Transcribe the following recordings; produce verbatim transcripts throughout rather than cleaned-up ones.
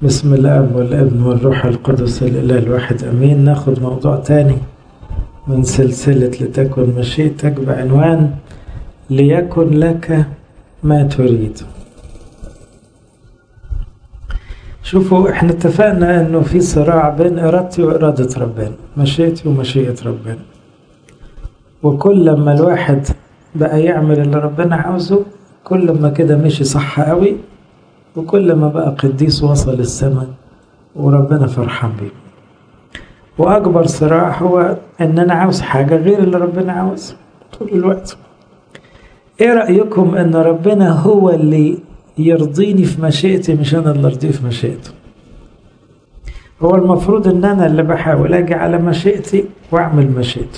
بسم الاب والابن والروح القدس الاله الواحد امين. ناخد موضوع تاني من سلسلة لتكن مشيئتك بعنوان ليكن لك ما تريد. شوفوا، احنا اتفقنا انه في صراع بين ارادتي وارادة ربنا، مشيئتي ومشيئة ربنا، وكل لما الواحد بقى يعمل اللي ربنا عاوزه كل ما كده مشي صح قوي، وكل ما بقى قديس وصل السماء وربنا فرحان بيه. واكبر صراع هو ان انا عاوز حاجة غير اللي ربنا عاوز طول الوقت. ايه رأيكم ان ربنا هو اللي يرضيني في مشيئتي مش انا اللي ارضيه في مشيئته؟ هو المفروض ان انا اللي بحاول اجي على مشيئتي واعمل مشيئته.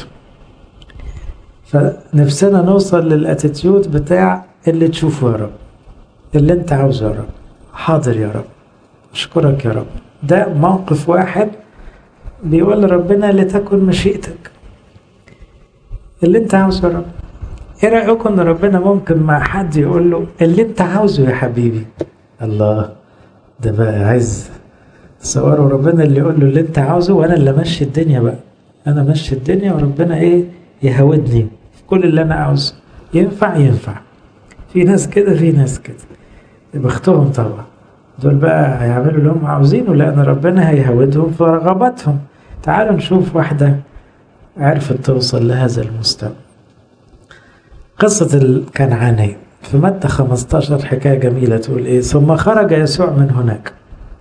فنفسنا نوصل للاتيتيود بتاع اللي تشوفه يا رب، اللي انت عاوزه يا رب، حاضر يا رب، اشكرك يا رب. ده موقف واحد بيقول ربنا لتكن مشيئتك، اللي انت عاوزه يا رب. ايه رأيكم ان ربنا ممكن مع حد يقول له اللي انت عاوزه يا حبيبي؟ الله، ده بقى عايز تصوروا ربنا اللي يقول له اللي انت عاوزه وانا اللي ماشي الدنيا بقى، انا ماشي الدنيا وربنا ايه يهودني في كل اللي انا عاوزه. ينفع؟ ينفع. في ناس كده في ناس كده، بختهم طبعا. دول بقى هيعملوا اللي هم عاوزينه لان ربنا هيهودهم في رغباتهم. تعالوا نشوف واحدة عرفت توصل لهذا المستوى. قصة الكنعانية في متى خمستاشر حكاية جميلة تقول ايه: ثم خرج يسوع من هناك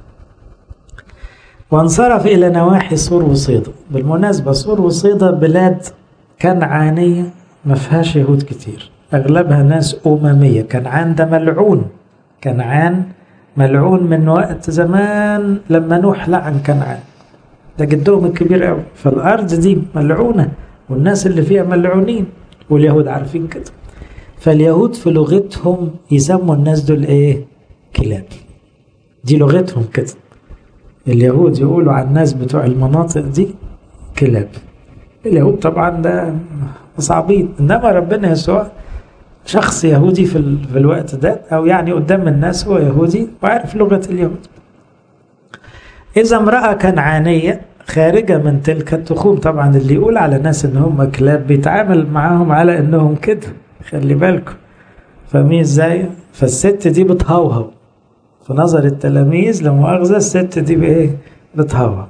وانصرف الى نواحي صور وصيدا. بالمناسبة صور وصيدا بلاد كنعانية ما فيهاش يهود كتير، اغلبها ناس اممية. كنعان ده ملعون، كنعان ملعون من وقت زمان لما نوح لعن كنعان، ده جدهم الكبير قوي. فالارض دي ملعونة والناس اللي فيها ملعونين، واليهود عارفين كده. فاليهود في لغتهم يسموا الناس دول ايه؟ كلاب. دي لغتهم كده، اليهود يقولوا عن الناس بتوع المناطق دي كلاب. اليهود طبعا ده صعبين، انما ربنا يسوع شخص يهودي في, في الوقت ده، او يعني قدام الناس هو يهودي وعارف لغة اليهود. اذا امرأة كنعانية خارجة من تلك التخوم، طبعا اللي يقول على ناس ان هم كلاب بيتعامل معاهم على انهم كده، خلي بالكم. فاهمين ازاي؟ فالست دي بتهوهو في نظر التلاميذ، لمؤاخذة الست دي بايه؟ بتهوهو.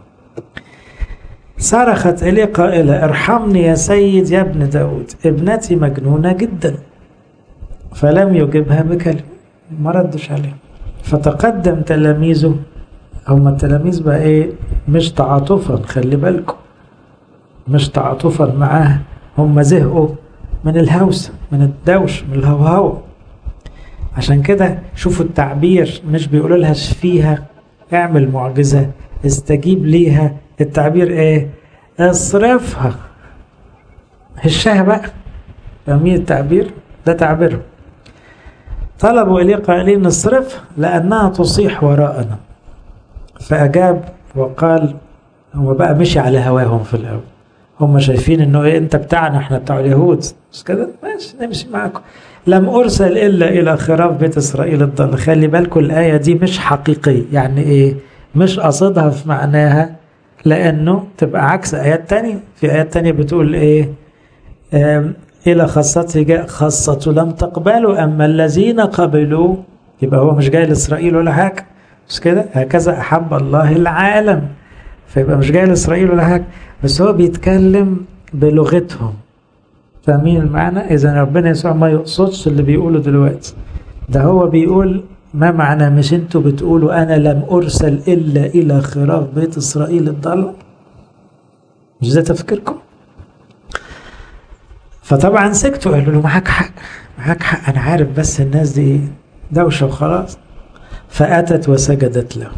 صرخت اليه قائلة: ارحمني يا سيد يا ابن داود، ابنتي مجنونة جدا. فلم يجبها بكلمة، ما ردش عليه. فتقدم تلاميذه، هم التلاميذ بقى ايه؟ مش تعاطفا، خلي بالكم، مش تعاطفا معاه، هم زهقوا من الهوس، من الدوش، من الهوهو. عشان كده شوفوا التعبير، مش بيقولوا لها شفيها، اعمل معجزة، استجيب ليها. التعبير ايه؟ اصرفها، هشها بقى. فاهمين التعبير؟ ده تعبيرهم. طلبوا إليه قائلين: اصرفها لأنها تصيح وراءنا. فأجاب وقال، هو بقى مشي على هواهم في الأول، هم شايفين انه ايه؟ انت بتاعنا، احنا بتاع اليهود، مش كده؟ ماشي نمشي معاكم. لم أرسل إلا إلى خراف بيت إسرائيل الضال. خلي بالكم الآية دي مش حقيقية. يعني ايه؟ مش قصدها في معناها، لأنه تبقى عكس آيات تانية. في آيات تانية بتقول ايه؟ إلى خاصته جاء، خاصته لم تقبلوا، أما الذين قبلوا. يبقى هو مش جاي لإسرائيل ولا حاجة، مش كده؟ هكذا أحب الله العالم. فيبقى مش جاي لإسرائيل ولا حاجة، بس هو بيتكلم بلغتهم. فاهمين المعنى؟ إذا ربنا يسوع ما يقصدش اللي بيقوله دلوقتي، ده هو بيقول ما معنى مش انتوا بتقولوا أنا لم أرسل إلا إلى خراف بيت إسرائيل الضالة؟ مش ده تفكيركم؟ فطبعا سكتوا، قالوا له معاك حق، معاك حق، أنا عارف، بس الناس دي دوشة وخلاص. فأتت وسجدت له،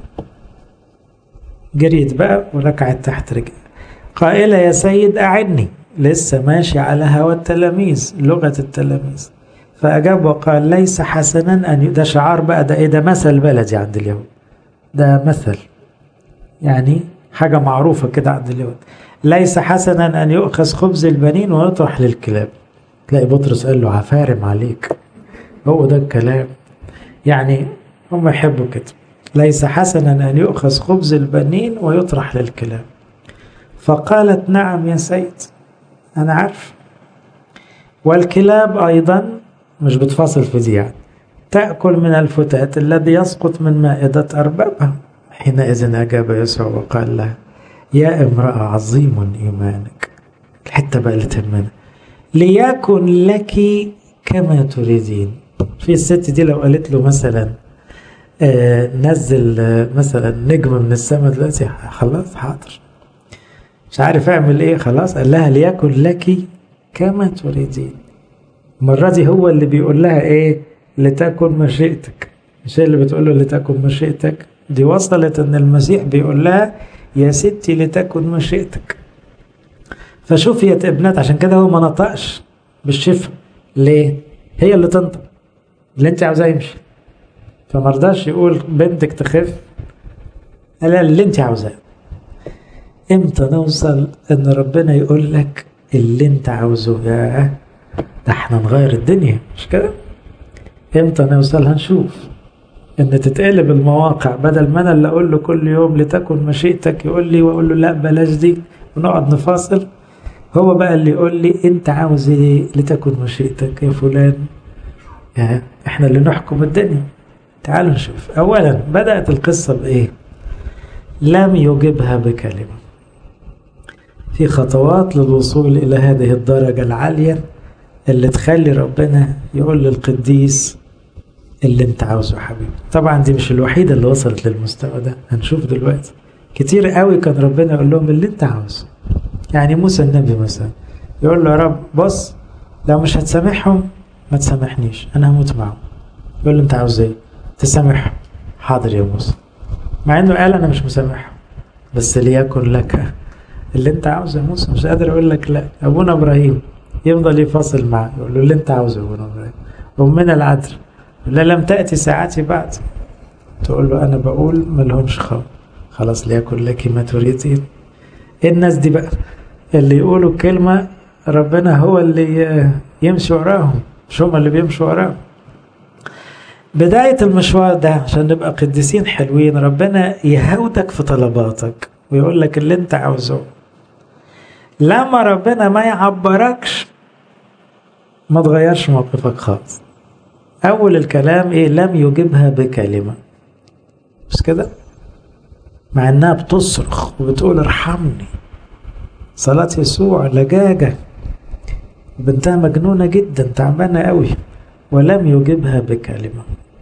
جريت بقى وركعت تحت رجل قائلة: يا سيد أعني. لسه ماشي على هوى التلاميذ، لغة التلاميذ. فأجاب وقال: ليس حسنا أن ي... ده شعار بقى، ده إيه؟ ده مثل بلدي عند اليهود، ده مثل يعني حاجة معروفة كده عند اليهود. ليس حسنا أن يؤخذ خبز البنين ويطرح للكلاب. تلاقي بطرس قال له: عفارم عليك، هو ده الكلام. يعني هم يحبوا كده. ليس حسنا أن يؤخذ خبز البنين ويطرح للكلاب. فقالت نعم يا سيد، أنا عارف. والكلاب أيضا، مش بتفاصل في دي يعني، تأكل من الفتات الذي يسقط من مائدة أربابها. حينئذ أجاب يسوع وقال لها يا امرأة عظيم إيمانك. الحتة بقى اللي تهمنا، ليكن لك كما تريدين. في الست دي لو قالت له مثلا آه نزل آه مثلا نجم من السماء دلوقتي، خلاص حاضر، مش عارف اعمل ايه، خلاص. قال لها ليكن لك كما تريدين. المرة دي هو اللي بيقول لها ايه؟ لتكن مشيئتك، مش هي اللي بتقول له لتكن مشيئتك. دي وصلت ان المسيح بيقول لها يا ستي لتكن مشيئتك. فشوفيت ابنات، عشان كده هو ما نطقش بالشفا. ليه؟ هي اللي تنطق، اللي انت عاوزاه يمشي. فمرضاش يقول بنتك تخف، قال اللي انت عاوزاه. امتى نوصل ان ربنا يقول لك اللي انت عاوزه؟ يا ده احنا نغير الدنيا، مش كده؟ امتى نوصل؟ هنشوف ان تتقلب المواقع. بدل ما انا اللي اقول له كل يوم لتكن مشيئتك يقول لي، واقول له لا بلاش دي ونقعد نفاصل، هو بقى اللي يقول لي انت عاوز ايه؟ لتكن مشيئتك يا فلان. يعني احنا اللي نحكم الدنيا. تعالوا نشوف. اولا بدأت القصة بايه؟ لم يجبها بكلمة. في خطوات للوصول الى هذه الدرجة العالية اللي تخلي ربنا يقول للقديس اللي انت عاوزه حبيبي. طبعا دي مش الوحيدة اللي وصلت للمستوى ده، هنشوف دلوقتي. كتير قوي كان ربنا يقول لهم اللي انت عاوزه. يعني موسى النبي مثلا يقول له يا رب بص، لو مش هتسامحهم ما تسامحنيش، انا هموت معهم. يقول له انت عاوز ايه؟ تسامحهم. حاضر يا موسى، مع انه قال انا مش مسامحهم، بس ليكن لك اللي انت عاوزه يا موسى. مش قادر اقول لك لا. ابونا ابراهيم يفضل يفاصل معه، يقول له اللي انت عاوزه يا ابونا ابراهيم. امنا العذراء لا لم تأتي ساعتي بعد، تقول له أنا بقول ملهمش خالص، خلاص ليكن لك ما تريدين. إيه الناس دي بقى اللي يقولوا كلمة ربنا هو اللي يمشي وراهم، مش هم اللي بيمشوا وراهم. بداية المشوار ده عشان نبقى قديسين حلوين، ربنا يهودك في طلباتك ويقول لك اللي انت عاوزه. لما ربنا ما يعبركش ما تغيرش موقفك خالص. أول الكلام إيه؟ لم يجبها بكلمة، بس كده، مع إنها بتصرخ وبتقول ارحمني. صلاة يسوع لجاجة، بنتها مجنونة جدا، تعبانة قوي، ولم يجبها بكلمة.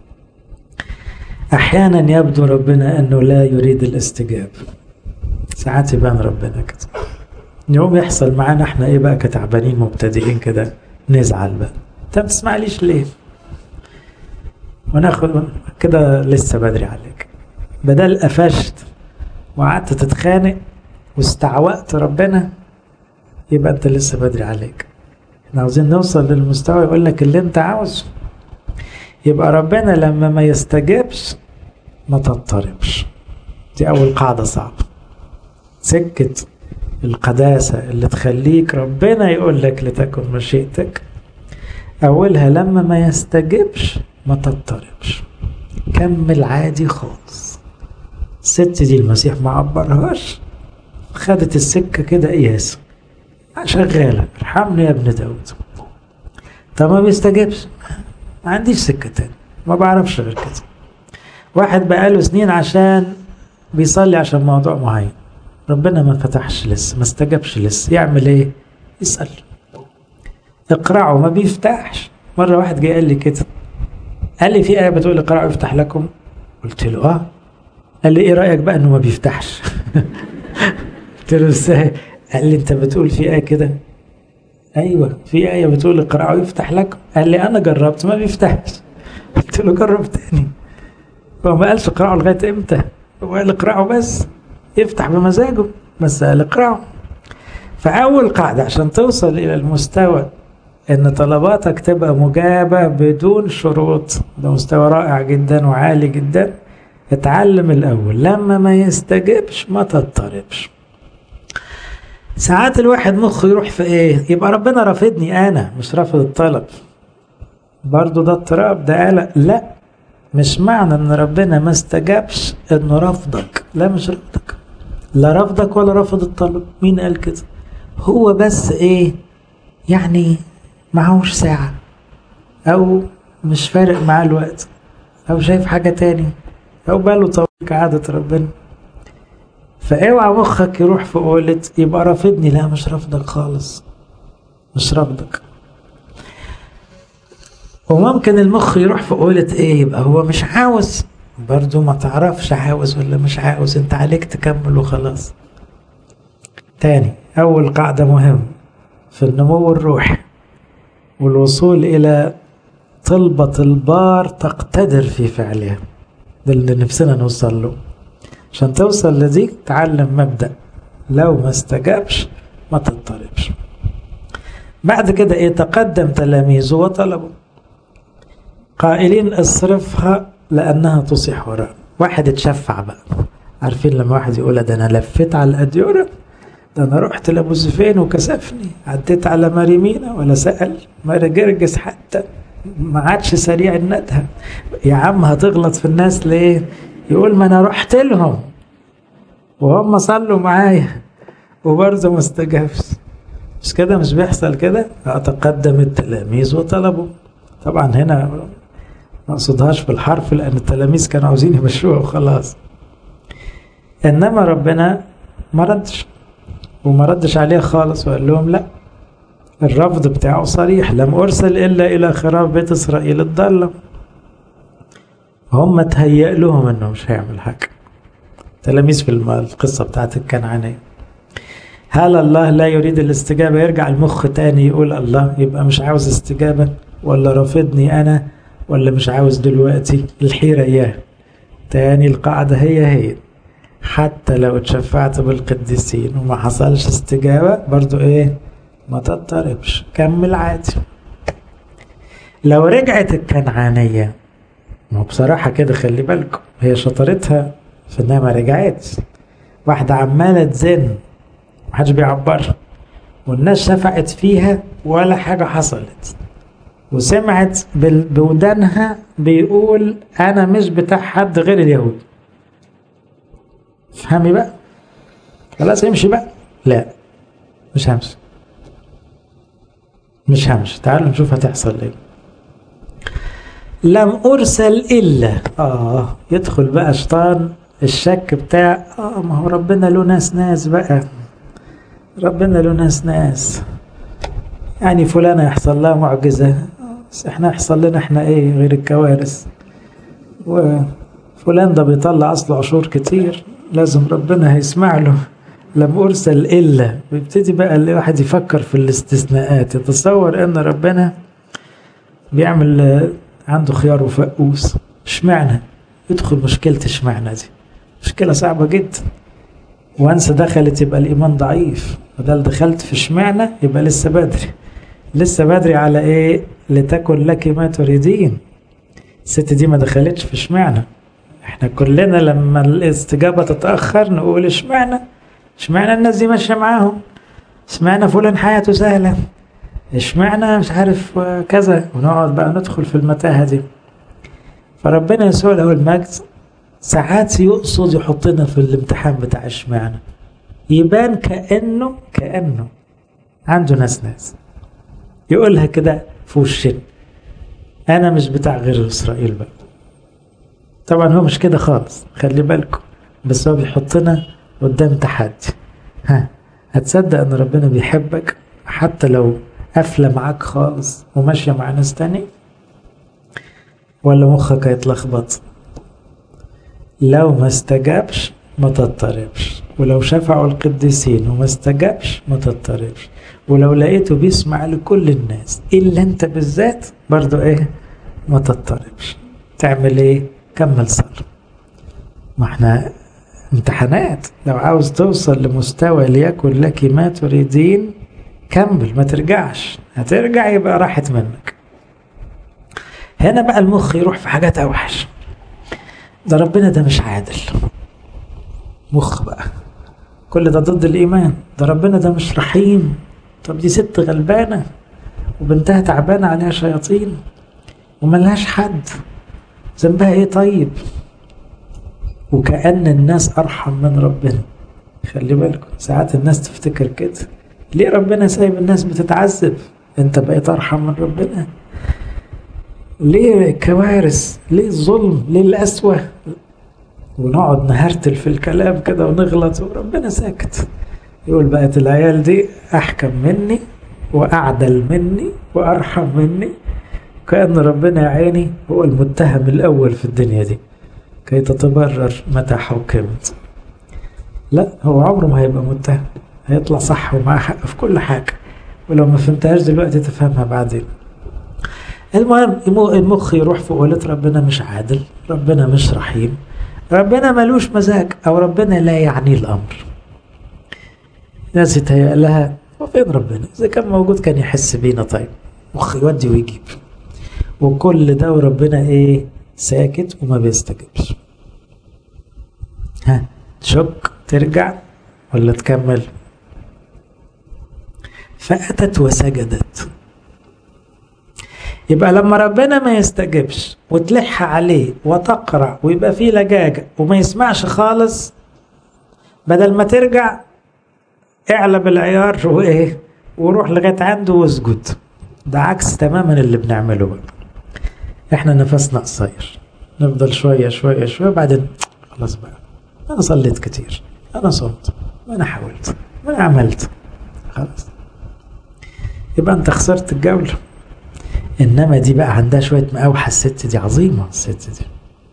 أحيانا يبدو ربنا أنه لا يريد الاستجابة. ساعات يبان ربنا كده. يوم يحصل معانا احنا ايه بقى كتعبانين مبتدئين كده، نزعل بقى، انت ما تسمعليش ليه؟ وناخد كده لسه بدري عليك. بدل قفشت وقعدت تتخانق واستعوقت ربنا، يبقى انت لسه بدري عليك. احنا عاوزين نوصل للمستوى يقول لك اللي انت عاوزه. يبقى ربنا لما ما يستجابش ما تضطربش. دي اول قاعدة صعبة. سكة القداسة اللي تخليك ربنا يقول لك لتكن مشيئتك، اولها لما ما يستجبش ما تضطربش، كمل عادي خالص. الست دي المسيح ما عبرهاش، خدت السكة كده قياس شغالة، ارحمني يا ابن داود. طب ما بيستجبش، ما عنديش سكة تاني، ما بعرفش غير كده. واحد بقاله سنين عشان بيصلي عشان موضوع معين، ربنا ما فتحش لسه، ما استجبش لسه، يعمل ايه؟ يسأل. اقرعوا ما بيفتحش. مرة واحد جاي قال لي كده، قال لي في آية بتقول اقرعوا يفتح لكم. قلت له اه. قال لي ايه رأيك بقى انه ما بيفتحش؟ قلت له ازاي؟ قال لي انت بتقول في آية كده. ايوه في آية بتقول اقرعوا يفتح لكم. قال لي انا جربت ما بيفتحش. قلت له جرب تاني. هو ما قالش اقرعوا لغاية امتى، هو قال اقرعوا بس، يفتح بمزاجه، بس قال اقرعوا. فأول قاعدة عشان توصل إلى المستوى إن طلباتك تبقى مجابة بدون شروط، ده مستوى رائع جدا وعالي جدا. اتعلم الأول لما ما يستجبش ما تضطربش. ساعات الواحد مخه يروح في إيه؟ يبقى ربنا رافضني، أنا مش رافض الطلب، برضو ده اضطراب، ده قلق. لا، مش معنى ان ربنا ما استجابش انه رفضك، لا مش رفضك، لا رفضك ولا رفض الطلب. مين قال كده؟ هو بس ايه يعني معهوش ساعة، او مش فارق معاه الوقت، او شايف حاجة تاني، او باله طويل كعادة ربنا. فاوعى مخك يروح في قولة يبقى رافضني، لا مش رافضك خالص، مش رافضك. وممكن المخ يروح في قولة ايه، يبقى هو مش عاوز، برضو ما تعرفش عاوز ولا مش عاوز، انت عليك تكمل وخلاص. تاني، اول قاعدة مهمة في النمو الروحي والوصول الى طلبة البار تقتدر في فعلها، ده اللي نفسنا نوصل له. عشان توصل لدي تعلم مبدأ لو ما استجابش ما تضطربش. بعد كده ايه، تقدم تلاميذه وطلبوا قائلين اصرفها لانها تصيح وراء. واحد اتشفع بقى، عارفين لما واحد يقول ده انا لفيت على الاديورة، ده انا رحت لابو زفين وكسفني، عديت على ماريمينا ولا سأل ماري جرجس، حتى ما عادش سريع الندهة. يا عم هتغلط في الناس ليه؟ يقول ما انا رحت لهم وهم صلوا معايا وبرضه ما استجابش. مش كده؟ مش بيحصل كده؟ اتقدم التلاميذ وطلبوا. طبعا هنا ما اقصدهاش بالحرف، لان التلاميذ كانوا عاوزين يمشوها وخلاص، انما ربنا ما ردش وما ردش عليه خالص، وقال لهم لا، الرفض بتاعه صريح، لم ارسل الا الى خراب بيت اسرائيل الضالة. هم تهيأ لهم انه مش هيعمل حاجه. تلاميذ في القصه بتاعت الكنعانيه. هل الله لا يريد الاستجابه؟ يرجع المخ تاني يقول الله يبقى مش عاوز استجابه، ولا رافضني انا، ولا مش عاوز دلوقتي. الحيره اياه. تاني القاعده هي هي، حتى لو اتشفعت بالقديسين وما حصلش استجابه برضو ايه، ما تضطربش، كمل عادي. لو رجعت الكنعانيه، ما بصراحه كده خلي بالكم، هي شطارتها في انها ما رجعتش. واحده عماله تزن محدش بيعبرها، والناس شفعت فيها ولا حاجه حصلت، وسمعت بودانها بيقول انا مش بتاع حد غير اليهود. فهمي بقى، خلاص امشي بقى. لا مش همشي، مش همشي. تعالوا نشوف هتحصل ايه. لم ارسل الا اه يدخل بقى شيطان الشك بتاع اه ما هو ربنا له ناس ناس بقى، ربنا له ناس ناس، يعني فلانة يحصل لها معجزة، بس احنا يحصل لنا احنا ايه غير الكوارث، وفلان ده بيطلع اصله عشور كتير لازم ربنا هيسمع له. لم ارسل الا، ويبتدي بقى اللي واحد يفكر في الاستثناءات، يتصور ان ربنا بيعمل عنده خيار وفقوس. اشمعنى؟ يدخل مشكلة اشمعنى دي، مشكلة صعبة جدا. وانسى دخلت يبقى الايمان ضعيف، بدل دخلت في اشمعنى يبقى لسه بدري. لسه بدري على ايه؟ لتكن لك ما تريدين. الست دي ما دخلتش في اشمعنى. احنا كلنا لما الاستجابة تتأخر نقول اشمعنى، اشمعنى الناس دي ماشية معاهم، اشمعنى فلان حياته سهلة، اشمعنى مش عارف كذا، ونقعد بقى ندخل في المتاهة دي. فربنا يسوع له المجد ساعات يقصد يحطنا في الامتحان بتاع اشمعنى، يبان كأنه كأنه عنده ناس ناس يقولها كده في وشنا، انا مش بتاع غير اسرائيل بقى. طبعا هو مش كده خالص، خلي بالكم، بس هو بيحطنا قدام تحدي. ها، هتصدق ان ربنا بيحبك حتى لو قافله معاك خالص وماشيه مع ناس تاني، ولا مخك هيتلخبط؟ لو ما استجابش ما تضطربش، ولو شفعوا القديسين وما استجابش ما تضطربش، ولو لقيته بيسمع لكل الناس الا انت بالذات برضو ايه، ما تضطربش. تعمل ايه؟ كمل صلاة. ما احنا امتحانات، لو عاوز توصل لمستوى ليكن لك ما تريدين كمل، ما ترجعش. هترجع يبقى راحت منك. هنا بقى المخ يروح في حاجات اوحش، ده ربنا ده مش عادل، مخ بقى كل ده ضد الايمان، ده ربنا ده مش رحيم. طب دي ست غلبانه وبنتها تعبانه عليها شياطين وملهاش حد، ذنبها ايه طيب؟ وكأن الناس ارحم من ربنا. خلي بالكم ساعات الناس تفتكر كده، ليه ربنا سايب الناس بتتعذب؟ انت بقيت ارحم من ربنا؟ ليه الكوارث؟ ليه الظلم؟ ليه القسوة؟ ونقعد نهرتل في الكلام كده ونغلط وربنا ساكت. يقول بقت العيال دي احكم مني واعدل مني وارحم مني، كأن ربنا يا عيني هو المتهم الاول في الدنيا دي كي تتبرر متى حكمت. لا، هو عمره ما هيبقى متهم، هيطلع صح ومعاه حق في كل حاجة، ولو ما فهمتهاش دلوقتي تفهمها بعدين. المهم المخ يروح في قولة ربنا مش عادل، ربنا مش رحيم، ربنا ملوش مزاج، او ربنا لا يعني الامر. ناس يتهيأ لها وفين ربنا؟ اذا كان موجود كان يحس بينا. طيب مخ يودي ويجيب، وكل ده وربنا ايه؟ ساكت وما بيستجبش. ها تشك ترجع ولا تكمل؟ فأتت وسجدت. يبقى لما ربنا ما يستجبش وتلح عليه وتقرع ويبقى فيه لجاجة وما يسمعش خالص، بدل ما ترجع اعلب العيار وايه وروح لغاية عنده واسجد. ده عكس تماما اللي بنعمله بقى. احنا نفسنا قصير، نفضل شوية شوية شوية بعدين خلاص بقى، انا صليت كتير، انا صمت، ما انا حاولت، ما انا عملت، خلاص يبقى انت خسرت الجولة. انما دي بقى عندها شوية مقاوحة، الست دي عظيمة. الست دي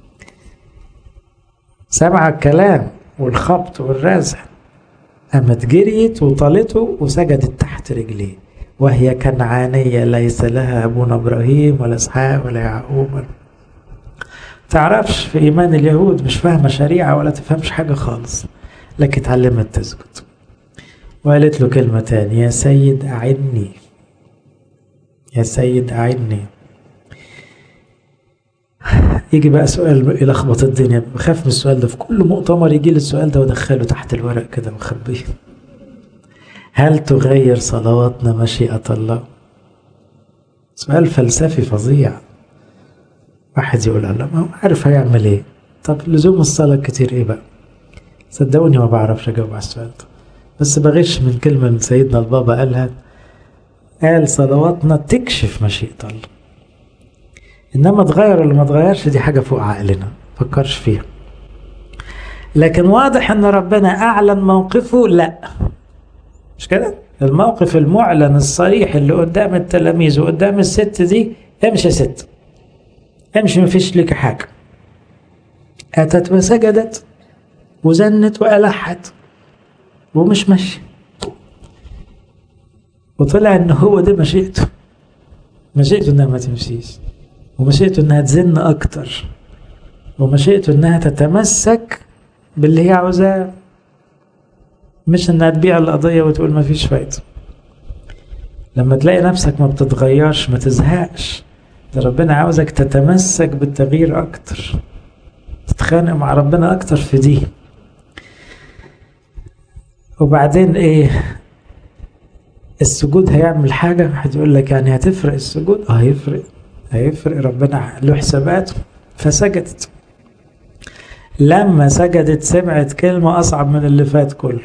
سمع الكلام والخبط والرزع، قامت جريت وطالته وسجدت تحت رجليه، وهي كنعانية ليس لها أبونا إبراهيم ولا إسحاق ولا يعقوب. تعرفش في إيمان اليهود، مش فاهمة شريعة ولا تفهمش حاجة خالص، لكن اتعلمت تسجد. وقالت له كلمة تانية، يا سيد أعني، يا سيد أعني. يجي بقى سؤال يلخبط الدنيا، بخاف من السؤال ده، في كل مؤتمر يجي لي السؤال ده ودخله تحت الورق كده وخبيه. هل تغير صلواتنا مشيئة الله؟ سؤال فلسفي فظيع. واحد يقول الله ما هو عارف هيعمل ايه. طب لزوم الصلاة كتير ايه بقى؟ صدقوني ما بعرفش اجاوب على السؤال ده، بس بغش من كلمة من سيدنا البابا قالها، قال صلواتنا تكشف مشيئة الله، انما تغير ولا ما تغيرش دي حاجة فوق عقلنا، فكرش فيها. لكن واضح ان ربنا اعلن موقفه، لا مش كده؟ الموقف المعلن الصريح اللي قدام التلاميذ وقدام الست دي، امشي يا ست، امشي مفيش لك حاجة. اتت وسجدت وزنت والحت ومش ماشي، وطلع ان هو ده مشيئته. مشيئته انها ما تمشيش، ومشيئته انها تزن اكتر، ومشيئته انها تتمسك باللي هي عاوزاه، مش انها تبيع القضية وتقول ما فيش فايدة. لما تلاقي نفسك ما بتتغيرش ما تزهقش، ده ربنا عاوزك تتمسك بالتغيير اكتر، تتخانق مع ربنا اكتر في دي. وبعدين ايه؟ السجود هيعمل حاجة؟ واحد يقول لك يعني هتفرق السجود؟ اه هيفرق، هيفرق، ربنا له حساباته. فسجدت. لما سجدت سمعت كلمة أصعب من اللي فات كله.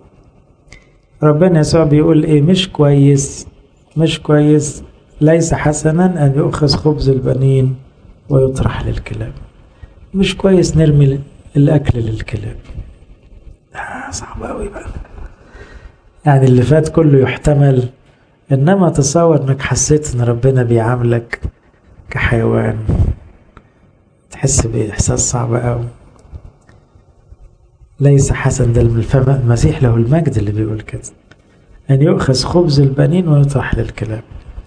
ربنا يسوع بيقول إيه؟ مش كويس، مش كويس، ليس حسنا أن يؤخذ خبز البنين ويطرح للكلاب. مش كويس نرمي الأكل للكلاب. آه صعب أوي بقى. يعني اللي فات كله يحتمل، إنما تصور إنك حسيت إن ربنا بيعاملك كحيوان، تحس بإحساس صعب أوي. ليس حسن، ده المسيح له المجد اللي بيقول كده، أن يؤخذ خبز البنين ويطرح للكلاب.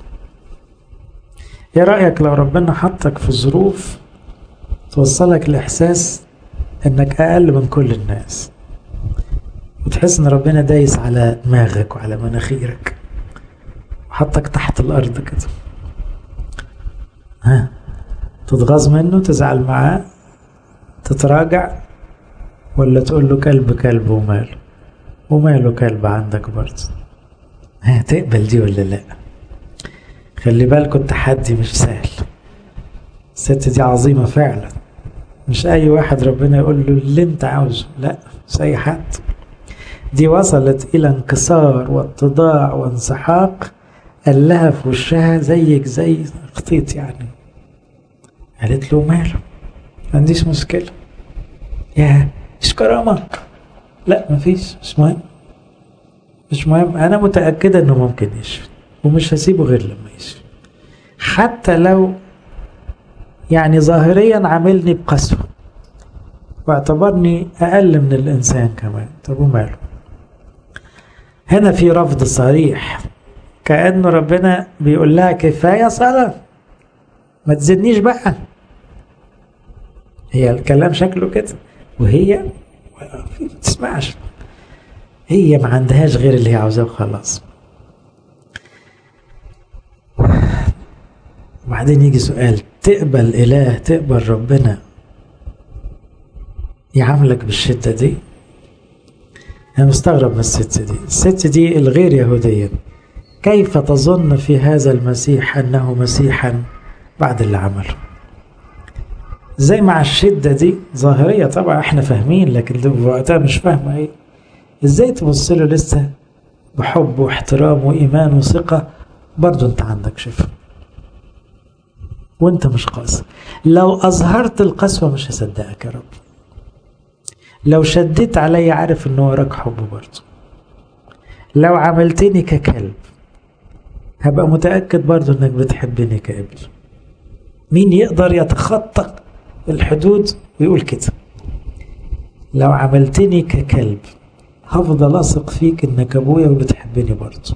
ايه رأيك لو ربنا حطك في ظروف توصلك لإحساس انك اقل من كل الناس، وتحس ان ربنا دايس على دماغك وعلى مناخيرك وحطك تحت الارض كده؟ ها تتغاظ منه، تزعل معاه، تتراجع، ولا تقول له كلب كلب وماله وماله كلب عندك برضه؟ ها تقبل دي ولا لا؟ خلي بالكوا التحدي مش سهل. الست دي عظيمة فعلا، مش أي واحد ربنا يقول له اللي أنت عاوزه، لا مش أي حد. دي وصلت إلى انكسار واتضاع وانسحاق، قال لها في وشها زيك زي خطيط يعني. قالت له ماله، ما عنديش مشكلة. يا مش كرامة، لا مفيش، مش مهم مش مهم، أنا متأكدة إنه ممكن يشفي ومش هسيبه غير لما يشفي، حتى لو يعني ظاهريا عاملني بقسوة واعتبرني أقل من الإنسان كمان. طب وماله؟ هنا في رفض صريح، كأنه ربنا بيقول لها كفاية صلاة، ما تزنيش بقى. هي الكلام شكله كده، وهي ما تسمعش، هي ما عندهاش غير اللي هي عاوزاه وخلاص. وبعدين يجي سؤال، تقبل إله، تقبل ربنا يعاملك بالشدة دي؟ أنا مستغرب من الست دي. الست دي الغير يهودية كيف تظن في هذا المسيح أنه مسيحا بعد اللي عمله؟ زي مع الشدة دي ظاهرية طبعا احنا فاهمين، لكن دي وقتها مش فاهمة ايه. ازاي تبص له لسه بحب واحترام وإيمان وثقة، برضو انت عندك شفاء وانت مش قاسي. لو أظهرت القسوة مش هصدقك يا رب، لو شديت علي عارف انه وراك حب برضو، لو عملتني ككلب هبقى متأكد برضو انك بتحبني كابن. مين يقدر يتخطى الحدود ويقول كده؟ لو عملتني ككلب هفضل أثق فيك انك ابويا وبتحبني برضو.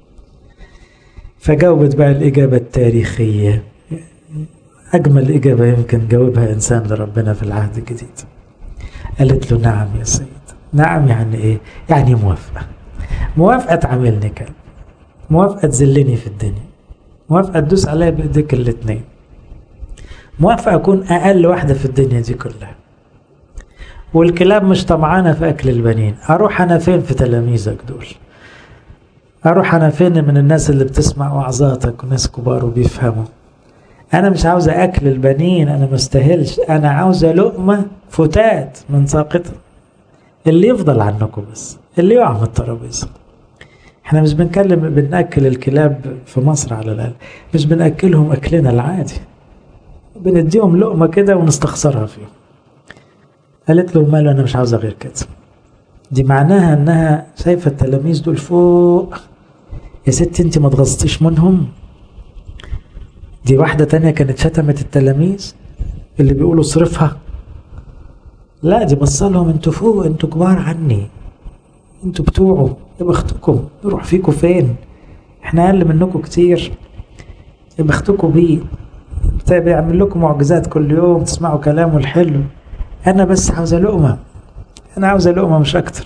فجاوبت بقى الإجابة التاريخية، أجمل إجابة يمكن جاوبها إنسان لربنا في العهد الجديد. قالت له نعم يا سيد. نعم يعني إيه؟ يعني موافقة، موافقة تعاملني كلب، موافقة تذلني في الدنيا، موافقة تدوس عليا بإيديك الاتنين، موافقة أكون أقل واحدة في الدنيا دي كلها. والكلاب مش طمعانة في أكل البنين. أروح أنا فين في تلاميذك دول؟ أروح أنا فين من الناس اللي بتسمع وعظاتك وناس كبار وبيفهموا؟ أنا مش عاوزة أكل البنين، أنا مستهلش، أنا عاوزة لقمة فتات من ساقطة، اللي يفضل عنكم بس، اللي يقع من الترابيزة. احنا مش بنكلم بنأكل الكلاب في مصر على الأقل، مش بنأكلهم أكلنا العادي، بنديهم لقمة كده ونستخسرها فيهم. قالت له ماله، أنا مش عاوزة غير كده. دي معناها أنها شايفة التلاميذ دول فوق. يا ستي أنت ما تغصتيش منهم. دي واحدة تانية كانت شتمت التلاميذ اللي بيقولوا صرفها، لا دي بصلهم انتوا فوق، انتوا كبار عني، انتوا بتوعوا، يا بختكم، نروح فيكم فين؟ احنا اقل منكم كتير، يا بختكم بيه، بيعمل لكم معجزات كل يوم، تسمعوا كلامه الحلو، انا بس عاوزة لقمة، انا عاوزة لقمة مش اكتر.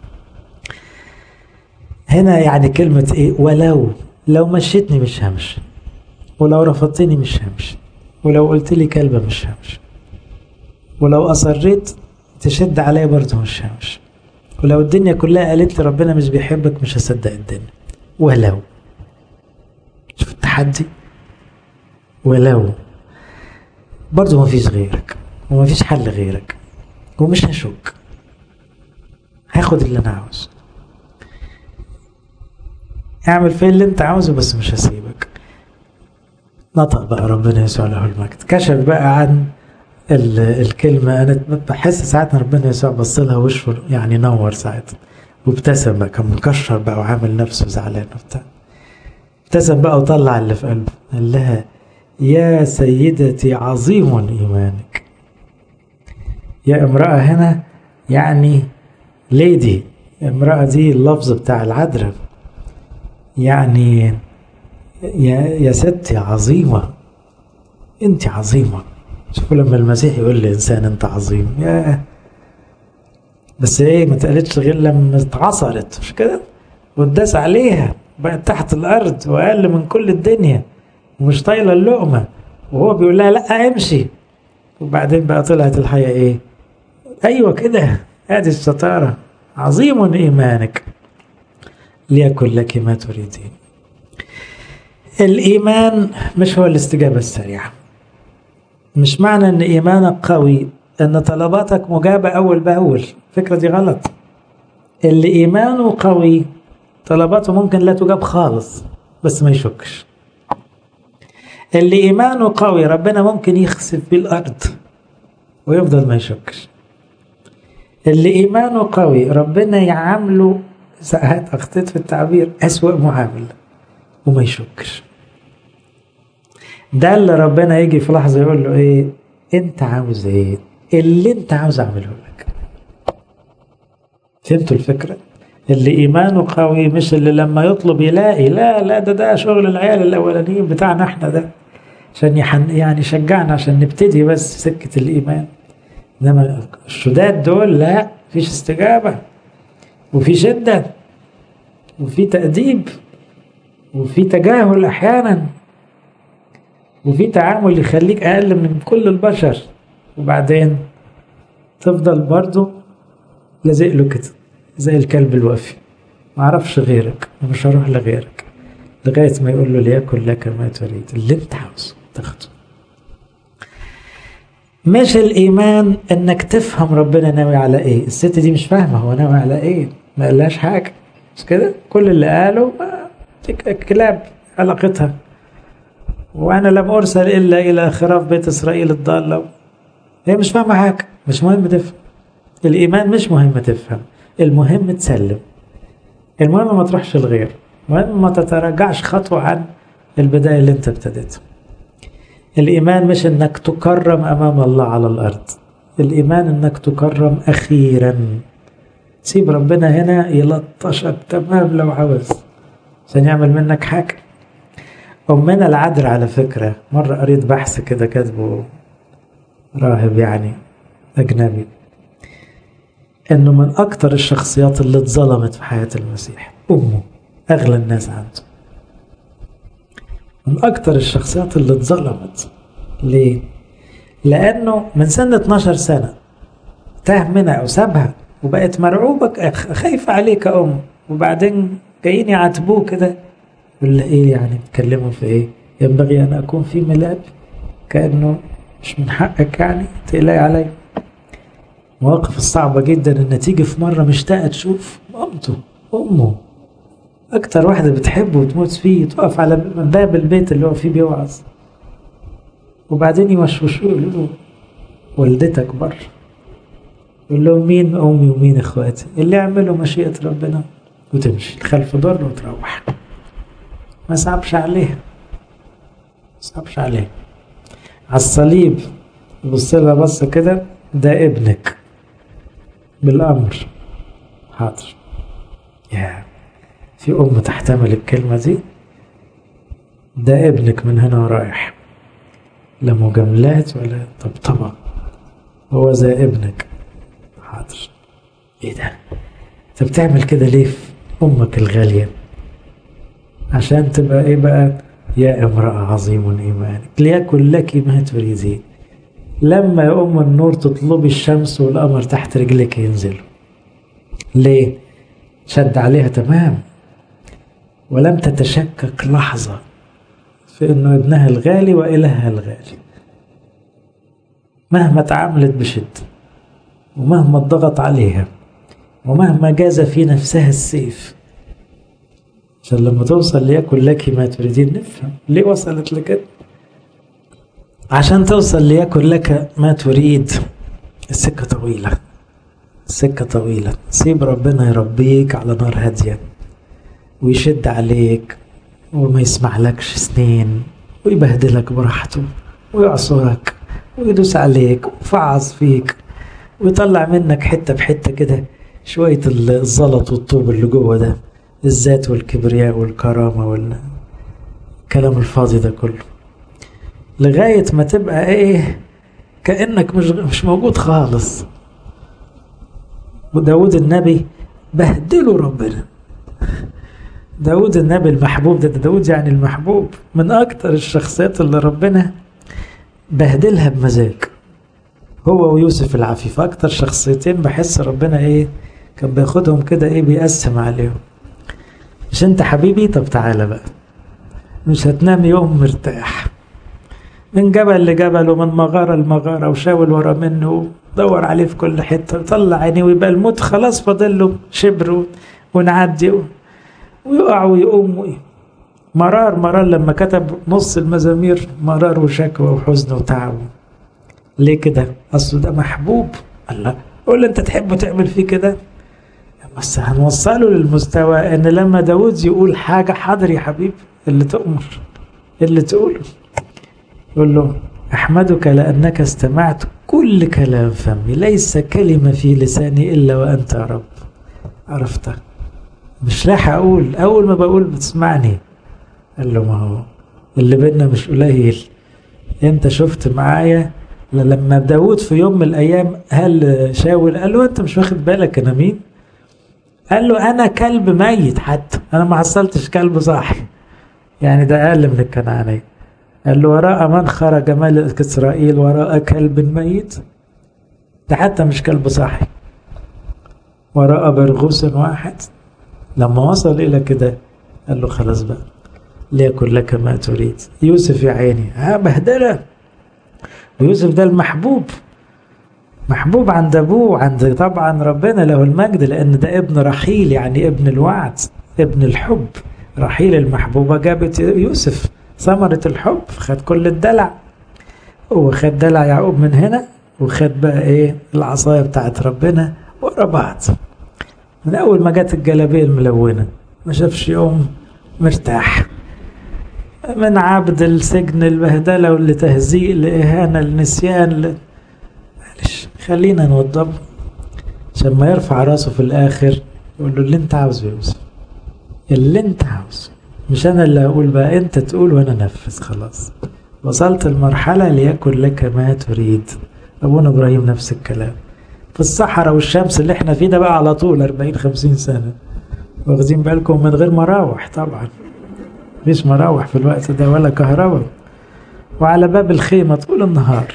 هنا يعني كلمة ايه؟ ولو لو مشيتني مش همشي، ولو رفضتني مش همشي، ولو قلت لي كلبة مش همشي، ولو أصريت تشد عليا برضه مش همشي، ولو الدنيا كلها قالت لي ربنا مش بيحبك مش هصدق الدنيا. ولو، شوف التحدي، ولو برضه ما فيش غيرك وما فيش حل غيرك ومش هشك، هاخد اللي أنا عاوزه، اعمل فيه اللي انت عاوزه بس مش هسيبك. نطق بقى ربنا يسوع له المجد، كشف بقى عن الكلمة. أنا بحس ساعات ربنا يسوع بص لها وشه يعني نور ساعات، وابتسم بقى، كان مكشر بقى وعامل نفسه زعلان وبتاع، ابتسم بقى وطلع اللي في قلبه، قال لها يا سيدتي عظيم إيمانك. يا امرأة هنا يعني ليدي، امرأة دي اللفظ بتاع العذراء، يعني يا يا ستي عظيمة، انت عظيمة. شوفوا لما المسيح يقول لإنسان انت عظيم، يا بس ايه، ما تقالتش غير لما اتعصرت مش كده واتداس عليها بقت تحت الارض واقل من كل الدنيا ومش طايله اللقمه، وهو بيقول لها لا امشي، وبعدين بقى طلعت الحياه ايه؟ ايوه كده، ادي الستاره، عظيم ايمانك ليكن لك ما تريدين. الايمان مش هو الاستجابه السريعه، مش معنى ان ايمانك قوي ان طلباتك مجابة اول باول، الفكرة دي غلط. اللي ايمانه قوي طلباته ممكن لا تجاب خالص بس ما يشكش. اللي ايمانه قوي ربنا ممكن يخسف بيه الارض ويفضل ما يشكش. اللي ايمانه قوي ربنا يعامله، ساعات اخطيت في التعبير، اسوأ معاملة وما يشكش. ده اللي ربنا يجي في لحظة يقول له ايه، انت عاوز ايه، اللي انت عاوز اعمله لك. فهمتوا الفكرة؟ اللي ايمانه قوي مش اللي لما يطلب يلاقي، لا لا، ده ده شغل العيال الاولانيين بتاعنا احنا، ده عشان يحن يعني شجعنا عشان نبتدي بس سكة الايمان. انما الشداد دول لا، فيش استجابة وفي شدة وفي تأديب وفي تجاهل احيانا وفي تعامل يخليك اقل من كل البشر، وبعدين تفضل برضو لازق له كده زي الكلب الوفي، ما اعرفش غيرك ومش هروح لغيرك، لغايه ما يقول له ليكن لك ما تريد، اللي انت عاوزه تاخده. مش الايمان انك تفهم ربنا ناوي على ايه. الست دي مش فاهمه هو ناوي على ايه، ما قالهاش حاجه، مش كده؟ كل اللي قاله كلاب علاقتها، وانا لم ارسل الا الى خراف بيت اسرائيل الضاله. هي مش فاهمه حاجه، مش مهم تفهم. الايمان مش مهم تفهم، المهم تسلم، المهم ما تروحش لغير، المهم ما تتراجعش خطوه عن البدايه اللي انت ابتديتها. الايمان مش انك تكرم امام الله على الارض، الايمان انك تكرم اخيرا. سيب ربنا هنا يلطشك تمام لو عاوز عشان يعمل منك حاجه. أمنا العذراء على فكرة، مرة قريت بحث كده كاتبه راهب يعني أجنبي، إنه من أكتر الشخصيات اللي اتظلمت في حياة المسيح أمه، أغلى الناس عنده، من أكتر الشخصيات اللي اتظلمت. ليه؟ لأنه من سن اتناشر سنة تاه منها أو سابها وبقت مرعوبة خايفة عليك أم، وبعدين جايين يعاتبوه كده، ولا ايه يعني بتكلموا في ايه؟ ينبغي ان اكون في ميلاد، كأنه مش من حقك يعني تقلقي علي. مواقف الصعبة جدا ان تيجي في مرة مشتاقة تشوف مامته، امه اكتر واحدة بتحبه وتموت فيه، تقف على باب البيت اللي هو فيه بيوعظ، وبعدين يوشوشوه يقولوا له والدتك بره، يقول لهم مين امي ومين اخواتي؟ اللي يعملوا مشيئة ربنا، وتمشي خلف دار وتروح. ما صعبش عليه، ما صعبش عليه. على الصليب يبص لها بصه كده، ده ابنك بالامر، حاضر. يا في ام تحتمل الكلمه دي، ده ابنك من هنا ورايح، لا مجاملات ولا طبطبه، هو زي ابنك، حاضر. ايه ده؟ انت بتعمل كده ليه في امك الغاليه؟ عشان تبقى ايه بقى؟ يا امرأة عظيم ايمانك ليكن لك ما تريدين. لما يا ام النور تطلبي الشمس والقمر تحت رجلك ينزلوا. ليه؟ شد عليها تمام، ولم تتشكك لحظة في انه ابنها الغالي والهها الغالي، مهما تعاملت بشدة ومهما ضغط عليها ومهما جاز في نفسها السيف، عشان لما توصل ليكن لك ما تريدين نفهم ليه وصلت لكده. عشان توصل ليكن لك ما تريد السكة طويلة، السكة طويلة. سيب ربنا يربيك على نار هادية ويشد عليك وما يسمع لكش سنين ويبهدلك براحته ويعصرك ويدوس عليك ويفعص فيك ويطلع منك حتة بحتة كده شوية الزلط والطوب اللي جوه ده، الذات والكبرياء والكرامة والكلام الفاضي ده كله، لغاية ما تبقى ايه كأنك مش مش موجود خالص. وداود النبي بهدله ربنا، داود النبي المحبوب ده, ده داود يعني المحبوب، من اكتر الشخصيات اللي ربنا بهدلها بمزاج، هو ويوسف العفيف اكتر شخصيتين بحس ربنا ايه كان بياخدهم كده ايه بيقسم عليهم. مش انت حبيبي؟ طب تعالى بقى، مش هتنام يوم مرتاح، من جبل لجبل ومن مغارة لمغارة، وشاول ورا منه دور عليه في كل حتة، طلع عينيه ويبقى الموت خلاص فاضل له شبر ونعدي ويقع ويقوم. مرار مرار لما كتب نص المزامير مرار وشكوى وحزن وتعب. ليه كده؟ أصله ده محبوب. الله، قول له أنت تحبه تعمل فيه كده؟ بس هنوصله للمستوى إن لما داود يقول حاجة حاضر يا حبيب، اللي تؤمر اللي تقوله. يقول له أحمدك لأنك استمعت كل كلام فمي، ليس كلمة في لساني إلا وأنت يا رب عرفتها. مش راح أقول، أول ما بقول بتسمعني. قال له ما هو اللي بينا مش قليل، أنت شفت معايا لما داود في يوم من الأيام هل شاول قال له أنت مش واخد بالك أنا مين؟ قال له أنا كلب ميت، حتى أنا ما حصلتش كلب صاحي، يعني ده أقل من الكنعاني. قال له وراء من خرج ملك إسرائيل وراء كلب ميت، ده حتى مش كلب صاحي، وراء برغوث واحد. لما وصل إلى كده قال له خلاص بقى ليكن لك ما تريد. يوسف يا عيني ها بهدلة، ويوسف ده المحبوب، محبوب عند أبوه، عند طبعا ربنا له المجد، لأن ده ابن رحيل، يعني ابن الوعد، ابن الحب. رحيل المحبوبة جابت يوسف ثمرة الحب، خد كل الدلع، وخد دلع يعقوب من هنا، وخد بقى ايه العصاية بتاعت ربنا ورا بعض. من أول ما جت الجلابية الملونة ما شافش يوم مرتاح، من عبد السجن البهدلة والتهزيء لإهانة النسيان ل... معلش خلينا نوضب عشان ما يرفع راسه في الآخر يقول له اللي انت عاوزه يا يوسف، اللي انت عاوزه، مش أنا اللي هقول بقى، انت تقول وأنا نفذ. خلاص وصلت المرحلة ليكن لك ما تريد. أبونا إبراهيم نفس الكلام في الصحراء والشمس اللي احنا فيه ده بقى على طول أربعين خمسين سنة، واخدين بالكم، من غير مراوح طبعا، مفيش مراوح في الوقت ده ولا كهرباء، وعلى باب الخيمة طول النهار،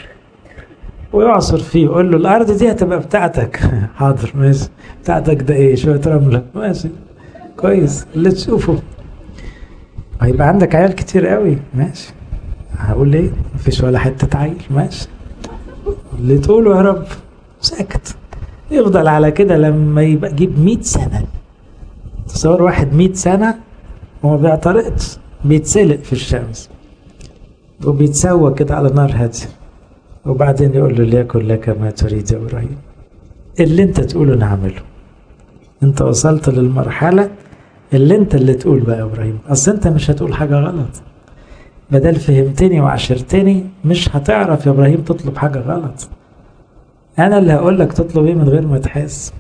ويعصر فيه يقول له الأرض دي هتبقى بتاعتك. حاضر ماشي، بتاعتك ده ايه؟ شوية رملة، ماشي كويس اللي تشوفه. هيبقى عندك عيال كتير قوي، ماشي، هقول ايه؟ مفيش ولا حتة عيل، ماشي اللي تقوله يا رب. ساكت، يفضل على كده لما يبقى جيب مئة سنة. تصور واحد مئة سنة وما بيعترضش، بيتسلق في الشمس وبيتسوى كده على نار هادية، وبعدين يقول له ليكن لك ما تريد يا إبراهيم، اللي انت تقوله نعمله. انت وصلت للمرحلة اللي انت اللي تقول بقى يا إبراهيم، اصل انت مش هتقول حاجة غلط، بدل فهمتني وعشرتني مش هتعرف يا إبراهيم تطلب حاجة غلط، أنا اللي هقول لك تطلب إيه من غير ما تحس.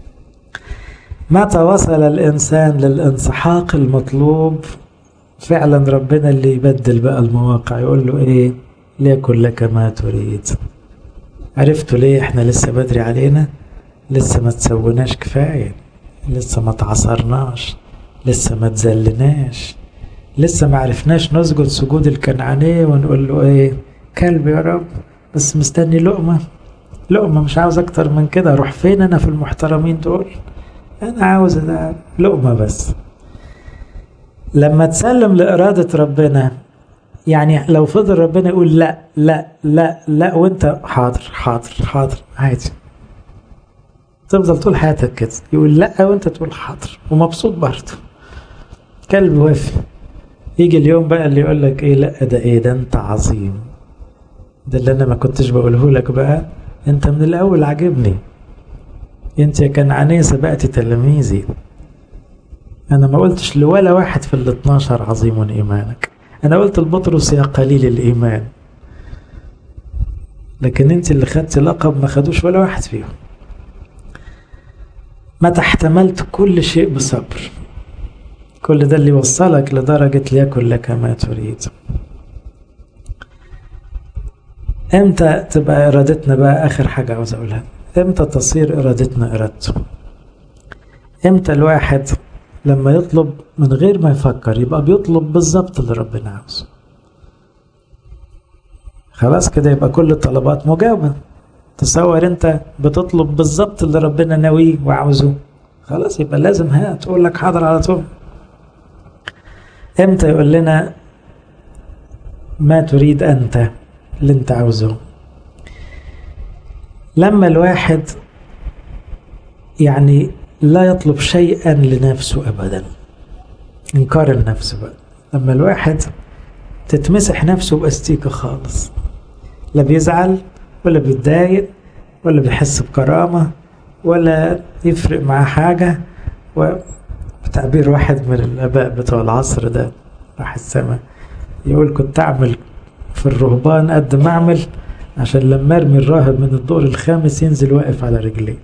متى وصل الإنسان للانسحاق المطلوب فعلا ربنا اللي يبدل بقى المواقع، يقول له إيه؟ ليكن لك ما تريد. عرفتوا ليه إحنا لسه بدري علينا؟ لسه ما تسويناش كفاية، لسه ما تعصرناش، لسه ما تزلناش، لسه ما عرفناش نسجد سجود الكنعانية ونقول له إيه؟ كلب يا رب، بس مستني لقمة، لقمة مش عاوز أكتر من كده. أروح فين أنا في المحترمين دول؟ أنا عاوز لقمة بس. لما تسلم لإرادة ربنا، يعني لو فضل ربنا يقول لا لا لا لا وانت حاضر حاضر حاضر عادي، تفضل طول حياتك كده يقول لا وانت تقول حاضر ومبسوط برضه، كلب وافي. يجي اليوم بقى اللي يقول لك ايه؟ لا ده ايه؟ ده انت عظيم، ده اللي انا ما كنتش بقوله لك بقى، انت من الاول عجبني، انت يا كنعانية سبقت تلاميذي، انا ما قلتش لولا واحد في الاثناشر عظيم ايمانك، انا قلت لبطرس يا قليل الايمان، لكن انت اللي خدت لقب ما خدوش ولا واحد فيهم. متى احتملت كل شيء بصبر، كل ده اللي وصلك لدرجة ليكن لك ما تريد. امتى تبقى ارادتنا بقى؟ اخر حاجة عاوز اقولها، امتى تصير ارادتنا ارادته؟ امتى الواحد لما يطلب من غير ما يفكر يبقى بيطلب بالظبط اللي ربنا عاوزه؟ خلاص كده يبقى كل الطلبات مجابة. تصور انت بتطلب بالظبط اللي ربنا ناويه وعاوزه، خلاص يبقى لازم ها تقول لك حاضر على طول. امتى يقول لنا ما تريد انت؟ اللي انت عاوزه. لما الواحد يعني لا يطلب شيئا لنفسه أبدا، انكار النفس بقى، لما الواحد تتمسح نفسه بأستيكة خالص، لا بيزعل ولا بيتضايق ولا بيحس بكرامة ولا يفرق معاه حاجة. وبتعبير واحد من الآباء بتوع العصر ده راح السما يقول كنت أعمل في الرهبان قد ما أعمل عشان لما أرمي الراهب من الدور الخامس ينزل واقف على رجليه.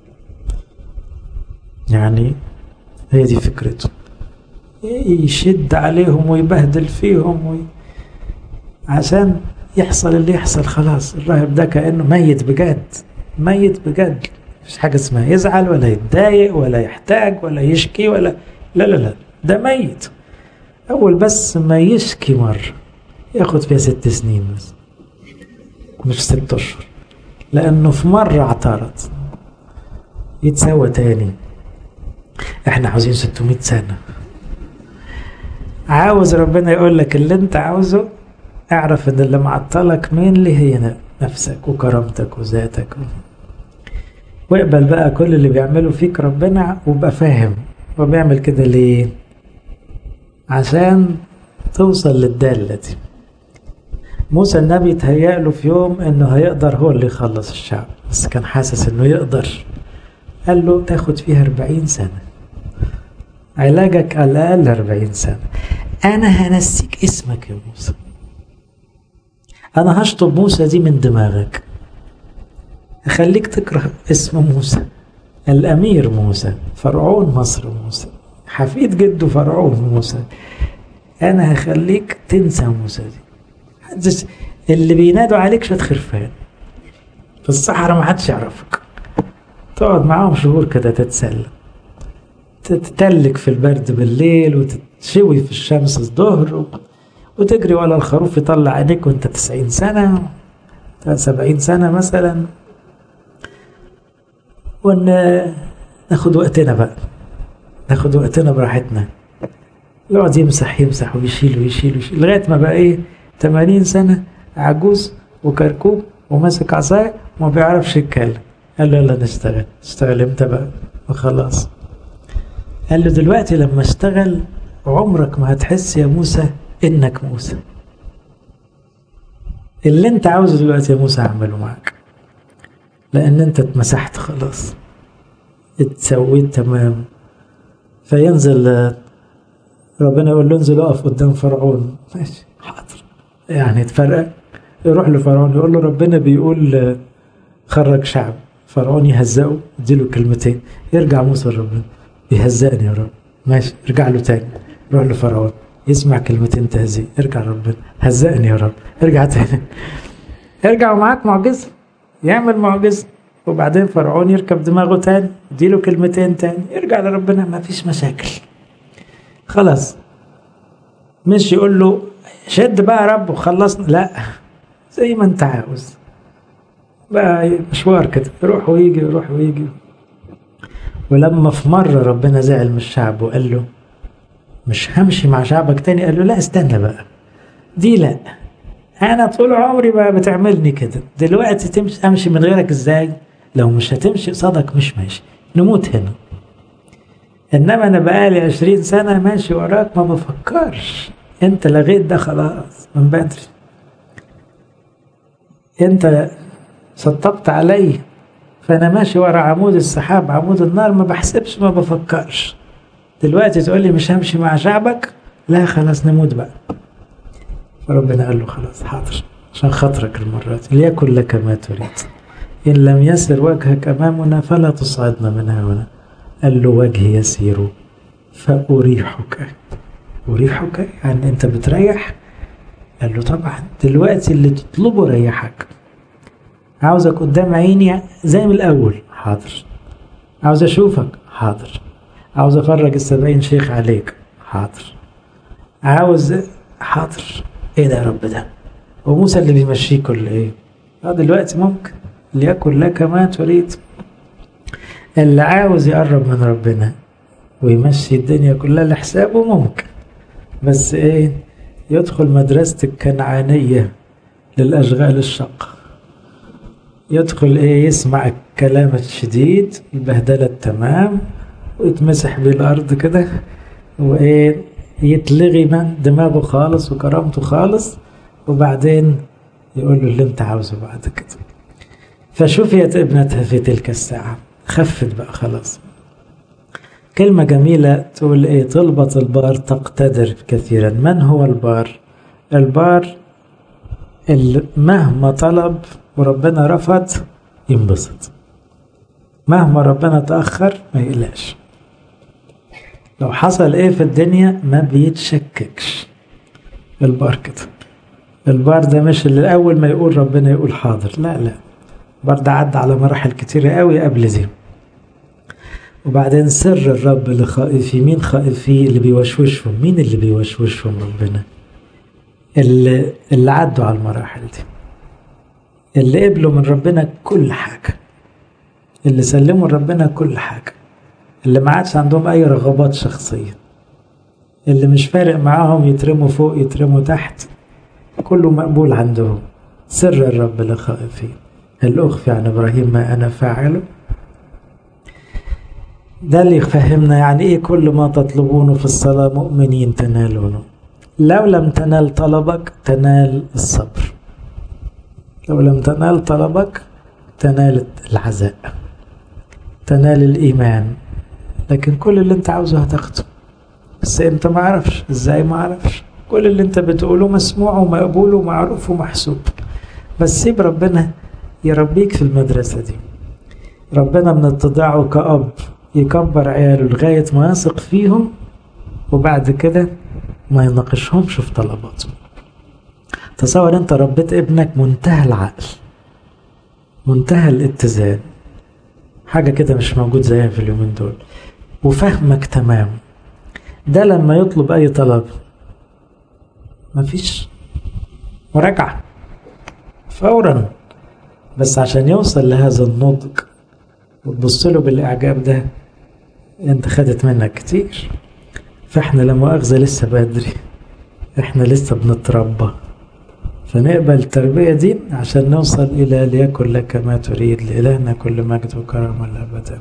يعني هي دي فكرته، يشد عليهم ويبهدل فيهم وي... عشان يحصل اللي يحصل. خلاص الراهب ده كأنه ميت بجد، ميت بجد، مفيش حاجة اسمها يزعل ولا يتضايق ولا يحتاج ولا يشكي ولا لا لا لا، ده ميت. أول بس ما يشكي مرة ياخد فيها ست سنين بس، مش ست أشهر، لأنه في مرة اعترض يتسوى تاني. احنا عاوزين ستمائة سنة. عاوز ربنا يقول لك اللي انت عاوزه، اعرف ان اللي معطلك مين اللي هي نفسك وكرامتك وذاتك. واقبل بقى كل اللي بيعمله فيك ربنا، وبقى فاهم هو بيعمل كده ليه، عشان توصل للدالة دي. موسى النبي تهيأ له في يوم انه هيقدر هو اللي يخلص الشعب، بس كان حاسس انه يقدر. قال له تاخد فيها أربعين سنة، علاجك على الأقل أربعين سنة. أنا هنسيك اسمك يا موسى، أنا هشطب موسى دي من دماغك، أخليك تكره اسم موسى، الأمير موسى، فرعون مصر موسى، حفيد جده فرعون موسى. أنا هخليك تنسى موسى دي. اللي بينادوا عليك شوية خرفان في الصحراء، ما حدش يعرفك، تقعد معاهم شهور كده تتسلى، تتلك في البرد بالليل وتتشوي في الشمس الظهر، وتجري ولا الخروف يطلع عينيك وانت تسعين سنة سبعين سنة مثلا. وناخد وقتنا بقى، ناخد وقتنا براحتنا، يقعد يمسح يمسح ويشيل ويشيل ويشيل لغاية ما بقى ايه ثمانين سنة عجوز وكركوب وماسك عصاية وما بيعرفش يتكلم. قال له يلا نشتغل. اشتغل امتى بقى؟ وخلاص. قال له دلوقتي لما اشتغل عمرك ما هتحس يا موسى انك موسى. اللي انت عاوزه دلوقتي يا موسى هعمله معك، لان انت اتمسحت خلاص، اتسويت تمام. فينزل ربنا يقول له انزل اقف قدام فرعون. ماشي حاضر، يعني اتفرق. يروح لفرعون يقول له ربنا بيقول خرج شعب. فرعون يهزقه، يديله كلمتين، يرجع موسى لربنا بيهزقني يا رب. ماشي، ارجع له تاني، روح لفرعون يسمع كلمتين تهزيق، ارجع ربنا هزقني يا رب، ارجع تاني، ارجع ومعاك معجزة، يعمل معجزة. وبعدين فرعون يركب دماغه تاني، يديله كلمتين تاني، يرجع لربنا، ما فيش مشاكل خلاص. مش يقول له شد بقى يا رب وخلصنا، لا، زي ما انت عاوز بقى، مشوار كده، يروح ويجي يروح ويجي. ولما في مرة ربنا زعل من الشعب وقال له مش همشي مع شعبك تاني، قال له لا استنى بقى، دي لا، انا طول عمري بقى بتعملني كده، دلوقتي تمشي امشي من غيرك ازاي؟ لو مش هتمشي قصادك مش ماشي، نموت هنا. انما انا بقالي عشرين سنة ماشي وراك، ما بفكرش، انت لغيت ده خلاص من بدري، انت سطبت علي، فانا ماشي ورا عمود السحاب عمود النار، ما بحسبش ما بفكرش. دلوقتي تقول لي مش همشي مع شعبك، لا خلاص نموت بقى. فربنا قال له خلاص حاضر، عشان خاطرك المرة دي، ليكن لك ما تريد، إن لم يسر وجهك أمامنا فلا تصعدنا من هنا. قال له وجهي يسير فأريحك. أريحك يعني أنت بتريح؟ قال له طبعا، دلوقتي اللي تطلبه ريحك، عاوزك قدام عيني زي من الأول، حاضر. عاوز أشوفك، حاضر. عاوز أفرج السبعين شيخ عليك، حاضر. عاوز، حاضر. إيه ده يا رب ده؟ وموسى اللي بيمشيه كل إيه؟ اه دلوقتي ممكن ليكن لك ما تريد. اللي عاوز يقرب من ربنا ويمشي الدنيا كلها لحسابه ممكن، بس إيه؟ يدخل مدرسة الكنعانية للأشغال الشاقة. يدخل ايه يسمع الكلام الشديد، البهدلة التمام، ويتمسح بالأرض كده، وايه يتلغي من دماغه خالص وكرامته خالص، وبعدين يقول له اللي انت عاوزه بعد كده. فشفيت ابنتها في تلك الساعة، خفت بقى خلاص. كلمة جميلة تقول ايه؟ طلبة البار تقتدر كثيرا. من هو البار؟ البار اللي مهما طلب وربنا رفض ينبسط، مهما ربنا تأخر ما يقلقش، لو حصل ايه في الدنيا ما بيتشككش. البار كده. البار ده مش اللي اول ما يقول ربنا يقول حاضر، لا لا، البار ده عدى على مراحل كتيرة قوي قبل دي. وبعدين سر الرب لخائفي، مين خائفي؟ اللي بيوشوشهم. مين اللي بيوشوشهم؟ ربنا. اللي, اللي عدوا على المراحل دي، اللي قبلوا من ربنا كل حاجة، اللي سلموا ربنا كل حاجة، اللي ما عادش عندهم اي رغبات شخصية، اللي مش فارق معاهم يترموا فوق يترموا تحت، كله مقبول عندهم. سر الرب لخائفين، هل أخفي عن إبراهيم ما أنا فاعله؟ ده اللي يفهمنا يعني إيه كل ما تطلبونه في الصلاة مؤمنين تنالونه. لو لم تنال طلبك تنال الصبر، لو لم تنال طلبك تنال العزاء، تنال الإيمان. لكن كل اللي انت عاوزه هتاخده، بس انت ما عرفش ازاي، ما عرفش. كل اللي انت بتقوله مسموع ومقبول ومعروف ومحسوب، بس سيب ربنا يربيك في المدرسة دي. ربنا من اتضاعه كأب يكبر عياله لغاية ما يثق فيهم، وبعد كده ما يناقشهمش في طلباتهم. تصور انت ربيت ابنك منتهى العقل، منتهى الاتزان، حاجة كده مش موجود زيها في اليومين دول، وفهمك تمام. ده لما يطلب اي طلب مفيش مراجعة، فورا. بس عشان يوصل لهذا النضج وتبص له بالاعجاب ده، انت خدت منك كتير. فاحنا لا مؤاخذة لسه بدري، احنا لسه بنتربى، فنقبل التربية دي عشان نوصل الى ليكن لك ما تريد. لإلهنا كل مجد وكرم الأبد.